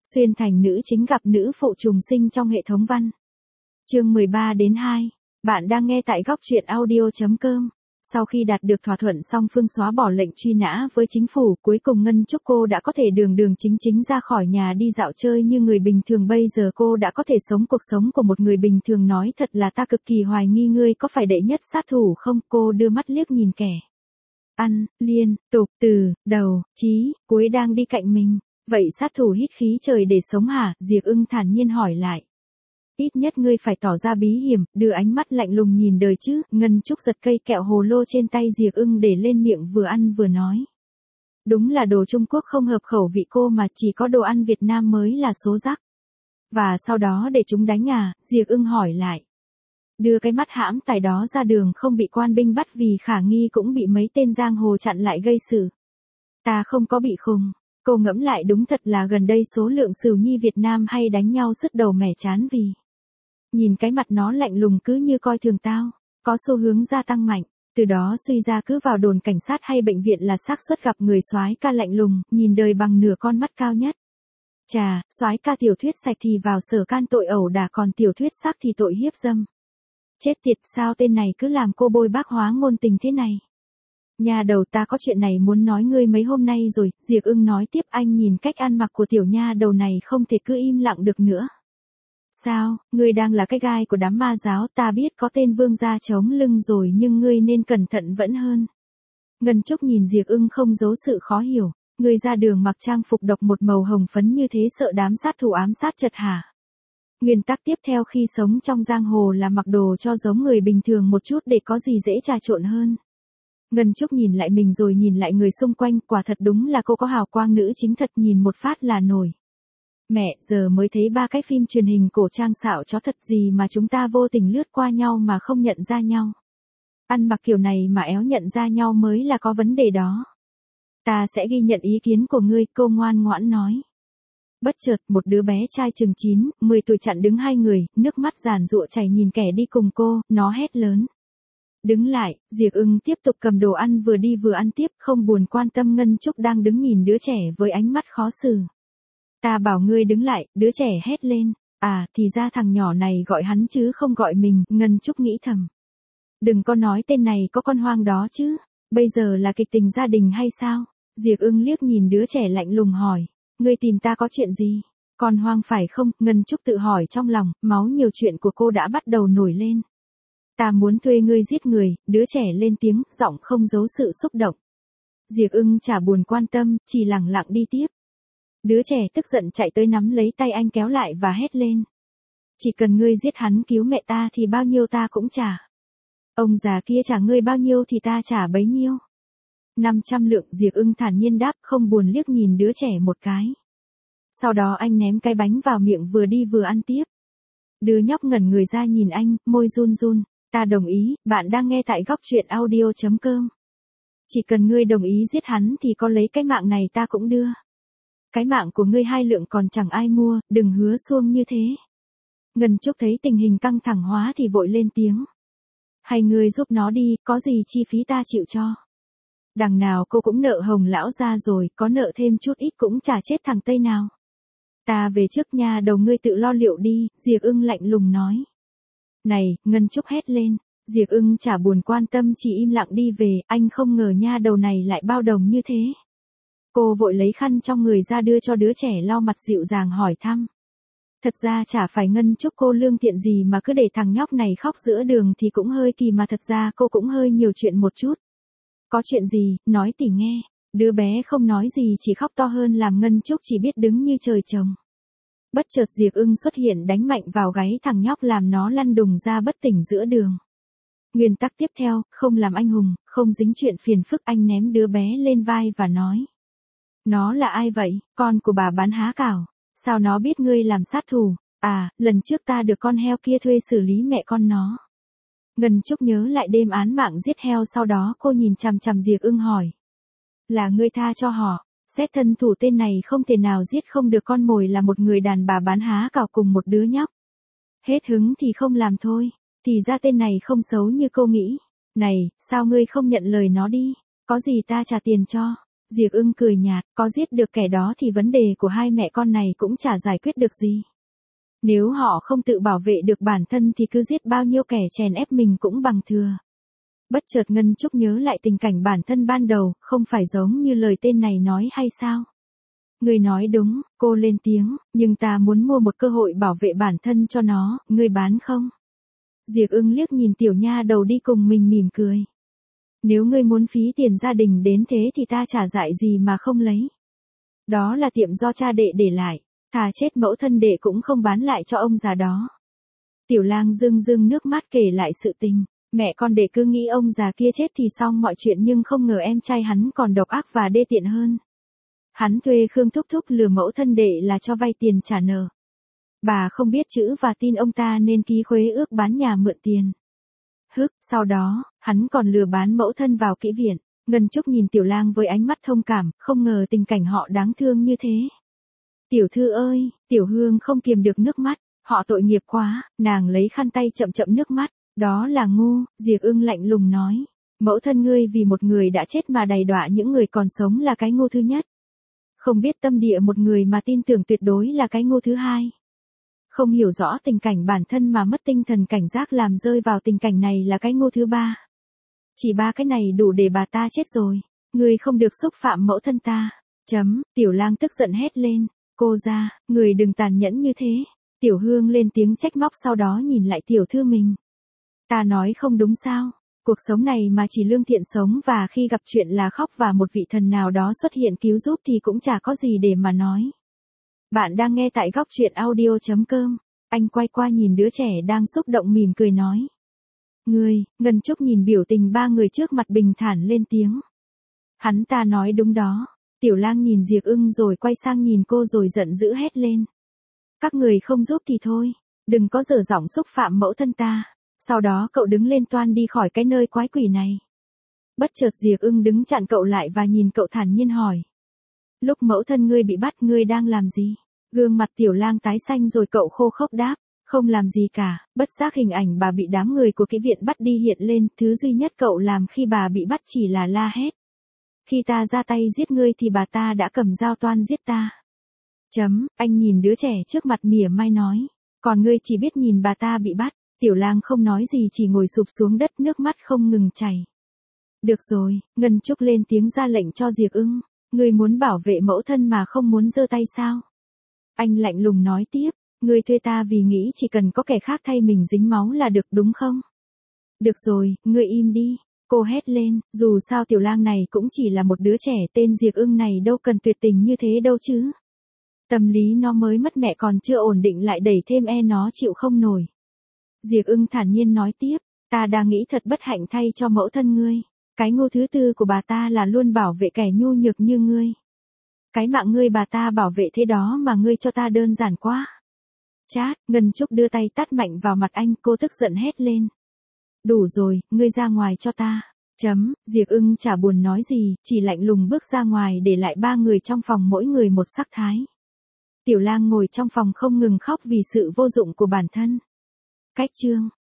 Xuyên thành nữ chính gặp nữ phụ trùng sinh trong hệ thống văn. Chương 13-2. Bạn đang nghe tại góc truyện audio.com. Sau khi đạt được thỏa thuận song phương xóa bỏ lệnh truy nã với chính phủ, cuối cùng Ngân Trúc cô đã có thể đường đường chính chính ra khỏi nhà đi dạo chơi như người bình thường. Bây giờ cô đã có thể sống cuộc sống của một người bình thường. Nói thật là ta cực kỳ hoài nghi ngươi có phải đệ nhất sát thủ không? Cô đưa mắt liếc nhìn kẻ ăn liên tục từ đầu chí cuối đang đi cạnh mình. Vậy sát thủ hít khí trời để sống hả? Diệp Ưng thản nhiên hỏi lại. Ít nhất ngươi phải tỏ ra bí hiểm, đưa ánh mắt lạnh lùng nhìn đời chứ. Ngân Trúc giật cây kẹo hồ lô trên tay Diệp Ưng để lên miệng vừa ăn vừa nói. Đúng là đồ Trung Quốc không hợp khẩu vị cô mà, chỉ có đồ ăn Việt Nam mới là số rắc. Và sau đó để chúng đánh à? Diệp Ưng hỏi lại. Đưa cái mắt hãm tài đó ra đường không bị quan binh bắt vì khả nghi cũng bị mấy tên giang hồ chặn lại gây sự. Ta không có bị khùng. Cô ngẫm lại đúng thật là gần đây số lượng sửu nhi Việt Nam hay đánh nhau sứt đầu mẻ chán vì. Nhìn cái mặt nó lạnh lùng cứ như coi thường tao, có xu hướng gia tăng mạnh, từ đó suy ra cứ vào đồn cảnh sát hay bệnh viện là xác suất gặp người soái ca lạnh lùng, nhìn đời bằng nửa con mắt cao nhất. Chà, soái ca tiểu thuyết sạch thì vào sở can tội ẩu đả, còn tiểu thuyết sắc thì tội hiếp dâm. Chết tiệt, sao tên này cứ làm cô bôi bác hóa ngôn tình thế này? Nhà đầu, ta có chuyện này muốn nói ngươi mấy hôm nay rồi. Diệp Ưng nói tiếp. Anh nhìn cách ăn mặc của tiểu nha đầu này không thể cứ im lặng được nữa. Sao, ngươi đang là cái gai của đám ma giáo? Ta biết có tên vương gia chống lưng rồi nhưng ngươi nên cẩn thận vẫn hơn. Ngân Trúc nhìn Diệp Ưng không giấu sự khó hiểu. Ngươi ra đường mặc trang phục độc một màu hồng phấn như thế sợ đám sát thủ ám sát chật hả? Nguyên tắc tiếp theo khi sống trong giang hồ là mặc đồ cho giống người bình thường một chút để có gì dễ trà trộn hơn. Ngân Trúc nhìn lại mình rồi nhìn lại người xung quanh, quả thật đúng là cô có hào quang nữ chính thật, nhìn một phát là nổi. Mẹ, giờ mới thấy 3 cái phim truyền hình cổ trang xạo chó thật gì mà chúng ta vô tình lướt qua nhau mà không nhận ra nhau. Ăn mặc kiểu này mà éo nhận ra nhau mới là có vấn đề đó. Ta sẽ ghi nhận ý kiến của ngươi, cô ngoan ngoãn nói. Bất chợt, một đứa bé trai chừng 9, 10 tuổi chặn đứng hai người, nước mắt giàn giụa chảy nhìn kẻ đi cùng cô, nó hét lớn. Đứng lại. Diệp Ưng tiếp tục cầm đồ ăn vừa đi vừa ăn tiếp, không buồn quan tâm Ngân Trúc đang đứng nhìn đứa trẻ với ánh mắt khó xử. Ta bảo ngươi đứng lại, đứa trẻ hét lên. À, thì ra thằng nhỏ này gọi hắn chứ không gọi mình. Ngân Trúc nghĩ thầm. Đừng có nói tên này có con hoang đó chứ. Bây giờ là kịch tình gia đình hay sao? Diệp Ưng liếc nhìn đứa trẻ lạnh lùng hỏi. Ngươi tìm ta có chuyện gì? Con hoang phải không? Ngân Trúc tự hỏi trong lòng, máu nhiều chuyện của cô đã bắt đầu nổi lên. Ta muốn thuê ngươi giết người. Đứa trẻ lên tiếng, giọng không giấu sự xúc động. Diệp Ưng chả buồn quan tâm, chỉ lẳng lặng đi tiếp. Đứa trẻ tức giận chạy tới nắm lấy tay anh kéo lại và hét lên. Chỉ cần ngươi giết hắn cứu mẹ ta thì bao nhiêu ta cũng trả. Ông già kia trả ngươi bao nhiêu thì ta trả bấy nhiêu. 500 lượng. Diệp Ưng thản nhiên đáp, không buồn liếc nhìn đứa trẻ một cái. Sau đó anh ném cái bánh vào miệng vừa đi vừa ăn tiếp. Đứa nhóc ngẩn người ra nhìn anh, môi run run. Ta đồng ý. Bạn đang nghe tại góc truyện audio.com. Chỉ cần ngươi đồng ý giết hắn thì có lấy cái mạng này ta cũng đưa. Cái mạng của ngươi 2 lượng còn chẳng ai mua, đừng hứa suông như thế. Ngân Trúc thấy tình hình căng thẳng hóa thì vội lên tiếng. Hay ngươi giúp nó đi, có gì chi phí ta chịu cho. Đằng nào cô cũng nợ Hồng lão ra rồi, có nợ thêm chút ít cũng chả chết thằng Tây nào. Ta về trước nha đầu, ngươi tự lo liệu đi. Diệp Ưng lạnh lùng nói. Này, Ngân Trúc hét lên. Diệp Ưng chả buồn quan tâm, chỉ im lặng đi về. Anh không ngờ nha đầu này lại bao đồng như thế. Cô vội lấy khăn trong người ra đưa cho đứa trẻ lau mặt, dịu dàng hỏi thăm. Thật ra chả phải Ngân Trúc cô lương thiện gì mà cứ để thằng nhóc này khóc giữa đường thì cũng hơi kỳ, mà thật ra cô cũng hơi nhiều chuyện một chút. Có chuyện gì, nói tỉ nghe. Đứa bé không nói gì, chỉ khóc to hơn làm Ngân Trúc chỉ biết đứng như trời trồng. Bất chợt Diệp Ưng xuất hiện đánh mạnh vào gáy thằng nhóc làm nó lăn đùng ra bất tỉnh giữa đường. Nguyên tắc tiếp theo, không làm anh hùng, không dính chuyện phiền phức. Anh ném đứa bé lên vai và nói. Nó là ai vậy? Con của bà bán há cảo. Sao nó biết ngươi làm sát thủ? À, lần trước ta được con heo kia thuê xử lý mẹ con nó. Ngân Trúc nhớ lại đêm án mạng giết heo, sau đó cô nhìn chằm chằm Diệp Ưng hỏi. Là ngươi tha cho họ? Xét thân thủ tên này không thể nào giết không được, con mồi là một người đàn bà bán há cảo cùng một đứa nhóc. Hết hứng thì không làm thôi. Thì ra tên này không xấu như cô nghĩ. Này, sao ngươi không nhận lời nó đi? Có gì ta trả tiền cho. Diệp Ưng cười nhạt, có giết được kẻ đó thì vấn đề của hai mẹ con này cũng chả giải quyết được gì. Nếu họ không tự bảo vệ được bản thân thì cứ giết bao nhiêu kẻ chèn ép mình cũng bằng thừa. Bất chợt Ngân Trúc nhớ lại tình cảnh bản thân ban đầu, không phải giống như lời tên này nói hay sao? Ngươi nói đúng, cô lên tiếng, nhưng ta muốn mua một cơ hội bảo vệ bản thân cho nó, ngươi bán không? Diệp Ưng liếc nhìn tiểu nha đầu đi cùng mình mỉm cười. Nếu ngươi muốn phí tiền gia đình đến thế thì ta chả dại gì mà không lấy. Đó là tiệm do cha đệ để lại, thà chết mẫu thân đệ cũng không bán lại cho ông già đó. Tiểu Lang rưng rưng nước mắt kể lại sự tình. Mẹ con đệ cứ nghĩ ông già kia chết thì xong mọi chuyện nhưng không ngờ em trai hắn còn độc ác và đê tiện hơn. Hắn thuê Khương Thúc Thúc lừa mẫu thân đệ là cho vay tiền trả nợ. Bà không biết chữ và tin ông ta nên ký khuế ước bán nhà mượn tiền. Sau đó, hắn còn lừa bán mẫu thân vào kỹ viện. Ngân Trúc nhìn Tiểu Lang với ánh mắt thông cảm, không ngờ tình cảnh họ đáng thương như thế. Tiểu thư ơi, Tiểu Hương không kiềm được nước mắt, họ tội nghiệp quá, nàng lấy khăn tay chậm chậm nước mắt. Đó là ngu, Diệp Ưng lạnh lùng nói. Mẫu thân ngươi vì một người đã chết mà đầy đọa những người còn sống là cái ngu thứ nhất. Không biết tâm địa một người mà tin tưởng tuyệt đối là cái ngu thứ hai. Không hiểu rõ tình cảnh bản thân mà mất tinh thần cảnh giác làm rơi vào tình cảnh này là cái ngu thứ ba. Chỉ ba cái này đủ để bà ta chết rồi. Ngươi không được xúc phạm mẫu thân ta. Tiểu Lang tức giận hét lên. Cô ra, người đừng tàn nhẫn như thế. Tiểu Hương lên tiếng trách móc sau đó nhìn lại tiểu thư mình. Ta nói không đúng sao, cuộc sống này mà chỉ lương thiện sống và khi gặp chuyện là khóc và một vị thần nào đó xuất hiện cứu giúp thì cũng chả có gì để mà nói. Bạn đang nghe tại góc truyện audio.com, anh quay qua nhìn đứa trẻ đang xúc động mỉm cười nói. Ngân Trúc nhìn biểu tình ba người trước mặt bình thản lên tiếng. Hắn ta nói đúng đó, Tiểu Lang nhìn Diệp Ưng rồi quay sang nhìn cô rồi giận dữ hét lên. Các người không giúp thì thôi, đừng có dở giọng xúc phạm mẫu thân ta. Sau đó cậu đứng lên toan đi khỏi cái nơi quái quỷ này. Bất chợt Diệp Ưng đứng chặn cậu lại và nhìn cậu thản nhiên hỏi. Lúc mẫu thân ngươi bị bắt ngươi đang làm gì? Gương mặt Tiểu Lang tái xanh rồi cậu khô khốc đáp. Không làm gì cả, bất giác hình ảnh bà bị đám người của cái viện bắt đi hiện lên. Thứ duy nhất cậu làm khi bà bị bắt chỉ là la hét. Khi ta ra tay giết ngươi thì bà ta đã cầm dao toan giết ta. Anh nhìn đứa trẻ trước mặt mỉa mai nói. Còn ngươi chỉ biết nhìn bà ta bị bắt. Tiểu Lang không nói gì chỉ ngồi sụp xuống đất nước mắt không ngừng chảy. Được rồi, Ngân Trúc lên tiếng ra lệnh cho Diệp Ưng. Ngươi muốn bảo vệ mẫu thân mà không muốn giơ tay sao? Anh lạnh lùng nói tiếp. Ngươi thuê ta vì nghĩ chỉ cần có kẻ khác thay mình dính máu là được đúng không? Được rồi, ngươi im đi. Cô hét lên, dù sao Tiểu Lang này cũng chỉ là một đứa trẻ tên Diệp Ưng này đâu cần tuyệt tình như thế đâu chứ. Tâm lý nó mới mất mẹ còn chưa ổn định lại đẩy thêm nó chịu không nổi. Diệp Ưng thản nhiên nói tiếp, ta đang nghĩ thật bất hạnh thay cho mẫu thân ngươi. Cái ngu thứ tư của bà ta là luôn bảo vệ kẻ nhu nhược như ngươi. Cái mạng ngươi bà ta bảo vệ thế đó mà ngươi cho ta đơn giản quá. Chát, Ngân Trúc đưa tay tát mạnh vào mặt anh, cô tức giận hét lên. Đủ rồi, ngươi ra ngoài cho ta. Diệp Ưng chả buồn nói gì, chỉ lạnh lùng bước ra ngoài để lại ba người trong phòng mỗi người một sắc thái. Tiểu Lang ngồi trong phòng không ngừng khóc vì sự vô dụng của bản thân. Cách chương